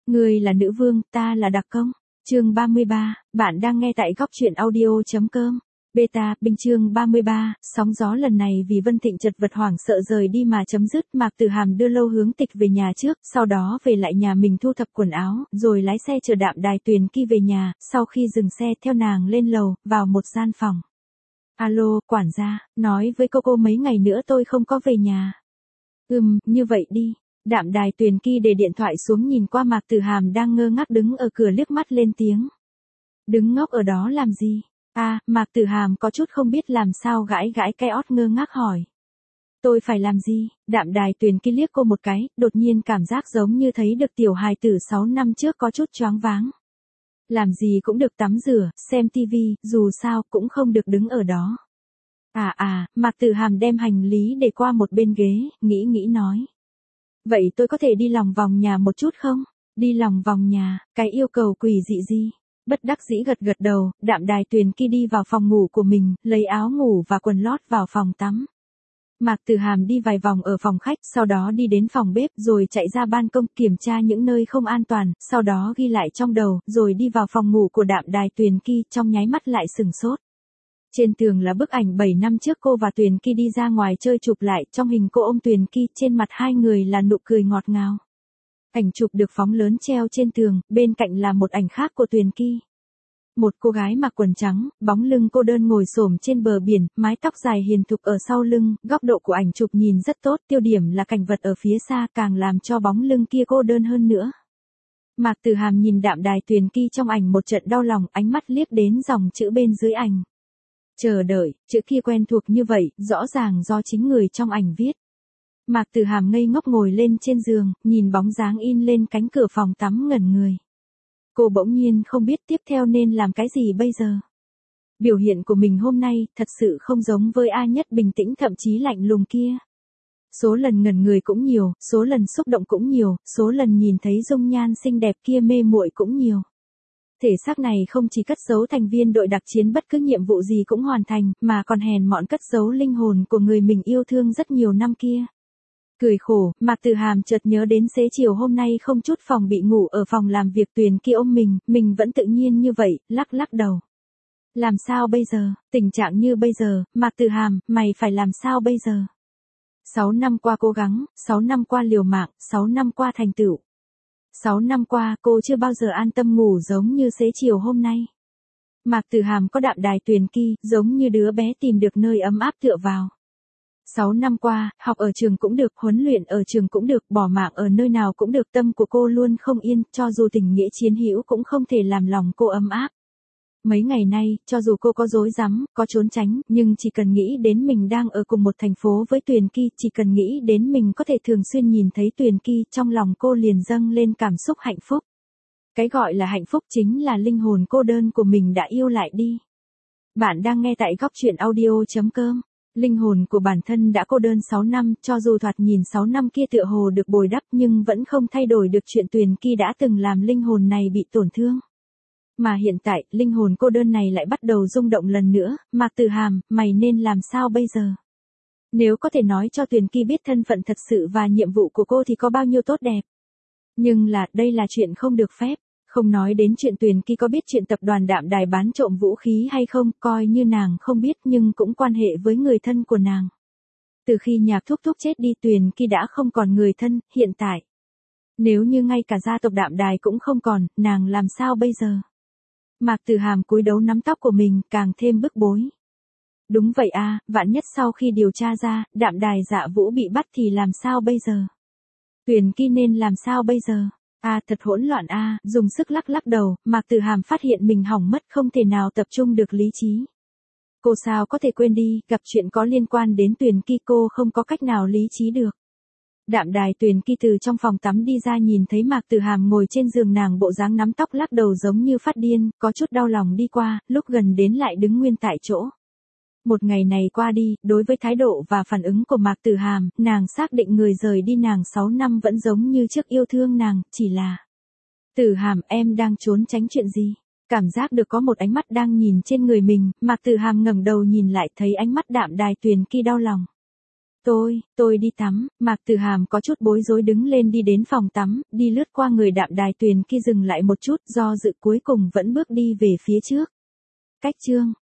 Người là nữ vương, ta là đặc công. Chương 33, bạn đang nghe tại góc truyện audio.com. Beta, Binh chương 33, sóng gió lần này vì Vân Thịnh chật vật hoảng sợ rời đi mà chấm dứt. Mạc Tử Hàm đưa Lâu Hướng Tịch về nhà trước, sau đó về lại nhà mình thu thập quần áo, rồi lái xe chờ Đạm Đài Tuyền Ki về nhà, sau khi dừng xe theo nàng lên lầu, vào một gian phòng. Alo, quản gia, nói với cô mấy ngày nữa tôi không có về nhà. Như vậy đi. Đạm Đài Tuyền Ki để điện thoại xuống nhìn qua Mạc Tử Hàm đang ngơ ngác đứng ở cửa liếc mắt lên tiếng. Đứng ngốc ở đó làm gì? Mạc Tử Hàm có chút không biết làm sao gãi cái ót ngơ ngác hỏi. Tôi phải làm gì? Đạm Đài Tuyền Ki liếc cô một cái, đột nhiên cảm giác giống như thấy được tiểu hài tử 6 năm trước có chút choáng váng. Làm gì cũng được tắm rửa, xem tivi, dù sao cũng không được đứng ở đó. Mạc Tử Hàm đem hành lý để qua một bên ghế, nghĩ nói. Vậy tôi có thể đi lòng vòng nhà một chút không? Đi lòng vòng nhà, cái yêu cầu quỷ dị gì? Bất đắc dĩ gật đầu, Đạm Đài Tuyền Ki đi vào phòng ngủ của mình, lấy áo ngủ và quần lót vào phòng tắm. Mạc Tử Hàm đi vài vòng ở phòng khách, sau đó đi đến phòng bếp rồi chạy ra ban công kiểm tra những nơi không an toàn, sau đó ghi lại trong đầu, rồi đi vào phòng ngủ của Đạm Đài Tuyền Ki, trong nháy mắt lại sừng sốt. Trên tường là bức ảnh 7 năm trước cô và Tuyền Ki đi ra ngoài chơi chụp lại, trong hình cô ôm Tuyền Ki, trên mặt hai người là nụ cười ngọt ngào. Ảnh chụp được phóng lớn treo trên tường, bên cạnh là một ảnh khác của Tuyền Ki. Một cô gái mặc quần trắng, bóng lưng cô đơn ngồi xổm trên bờ biển, mái tóc dài hiền thục ở sau lưng, góc độ của ảnh chụp nhìn rất tốt, tiêu điểm là cảnh vật ở phía xa càng làm cho bóng lưng kia cô đơn hơn nữa. Mạc Tử Hàm nhìn Đạm Đài Tuyền Ki trong ảnh một trận đau lòng, ánh mắt liếc đến dòng chữ bên dưới ảnh. Chờ đợi, chữ kia quen thuộc như vậy, rõ ràng do chính người trong ảnh viết. Mạc Tử Hàm ngây ngốc ngồi lên trên giường, nhìn bóng dáng in lên cánh cửa phòng tắm ngẩn người. Cô bỗng nhiên không biết tiếp theo nên làm cái gì bây giờ. Biểu hiện của mình hôm nay thật sự không giống với A Nhất bình tĩnh thậm chí lạnh lùng kia. Số lần ngẩn người cũng nhiều, số lần xúc động cũng nhiều, số lần nhìn thấy dung nhan xinh đẹp kia mê muội cũng nhiều. Thể xác này không chỉ cất giấu thành viên đội đặc chiến bất cứ nhiệm vụ gì cũng hoàn thành, mà còn hèn mọn cất giấu linh hồn của người mình yêu thương rất nhiều năm kia. Cười khổ, Mạc Tử Hàm chợt nhớ đến xế chiều hôm nay không chút phòng bị ngủ ở phòng làm việc Tuyền Ki ôm mình vẫn tự nhiên như vậy, lắc đầu. Làm sao bây giờ, tình trạng như bây giờ, Mạc Tử Hàm, mày phải làm sao bây giờ? 6 năm qua cố gắng, 6 năm qua liều mạng, 6 năm qua thành tựu. 6 năm qua cô chưa bao giờ an tâm ngủ giống như xế chiều hôm nay. Mạc Tử Hàm có Đạm Đài Tuyền Ki, giống như đứa bé tìm được nơi ấm áp tựa vào. 6 năm qua, học ở trường cũng được, huấn luyện ở trường cũng được, bỏ mạng ở nơi nào cũng được, tâm của cô luôn không yên, cho dù tình nghĩa chiến hữu cũng không thể làm lòng cô ấm áp. Mấy ngày nay, cho dù cô có rối rắm, có trốn tránh, nhưng chỉ cần nghĩ đến mình đang ở cùng một thành phố với Tuyền Ki, chỉ cần nghĩ đến mình có thể thường xuyên nhìn thấy Tuyền Ki, trong lòng cô liền dâng lên cảm xúc hạnh phúc. Cái gọi là hạnh phúc chính là linh hồn cô đơn của mình đã yêu lại đi. Bạn đang nghe tại góc truyện audio.com. Linh hồn của bản thân đã cô đơn 6 năm, cho dù thoạt nhìn 6 năm kia tựa hồ được bồi đắp nhưng vẫn không thay đổi được chuyện Tuyền Ki đã từng làm linh hồn này bị tổn thương. Mà hiện tại, linh hồn cô đơn này lại bắt đầu rung động lần nữa, Mạc Tử Hàm, mày nên làm sao bây giờ? Nếu có thể nói cho Tuyền Ki biết thân phận thật sự và nhiệm vụ của cô thì có bao nhiêu tốt đẹp. Nhưng đây là chuyện không được phép. Không nói đến chuyện Tuyền Ki có biết chuyện tập đoàn Đạm Đài bán trộm vũ khí hay không, coi như nàng không biết nhưng cũng quan hệ với người thân của nàng. Từ khi Nhạc Thúc Thúc chết đi Tuyền Ki đã không còn người thân, hiện tại. Nếu như ngay cả gia tộc Đạm Đài cũng không còn, nàng làm sao bây giờ? Mạc Tử Hàm cúi đầu nắm tóc của mình, càng thêm bức bối. Đúng vậy vạn nhất sau khi điều tra ra, Đạm Đài Dạ Vũ bị bắt thì làm sao bây giờ? Tuyền Ki nên làm sao bây giờ? Thật hỗn loạn dùng sức lắc đầu, Mạc Tử Hàm phát hiện mình hỏng mất không thể nào tập trung được lý trí. Cô sao có thể quên đi, gặp chuyện có liên quan đến Tuyền Ki cô không có cách nào lý trí được. Đạm Đài Tuyền Ki từ trong phòng tắm đi ra nhìn thấy Mạc Tử Hàm ngồi trên giường nàng bộ dáng nắm tóc lắc đầu giống như phát điên, có chút đau lòng đi qua, lúc gần đến lại đứng nguyên tại chỗ. Một ngày này qua đi, đối với thái độ và phản ứng của Mạc Tử Hàm, nàng xác định người rời đi nàng 6 năm vẫn giống như trước yêu thương nàng, chỉ là Tử Hàm, em đang trốn tránh chuyện gì? Cảm giác được có một ánh mắt đang nhìn trên người mình, Mạc Tử Hàm ngẩng đầu nhìn lại thấy ánh mắt Đạm Đài Tuyền Ki đau lòng. Tôi đi tắm, Mạc Tử Hàm có chút bối rối đứng lên đi đến phòng tắm, đi lướt qua người Đạm Đài Tuyền kia dừng lại một chút, do dự cuối cùng vẫn bước đi về phía trước. Cách chương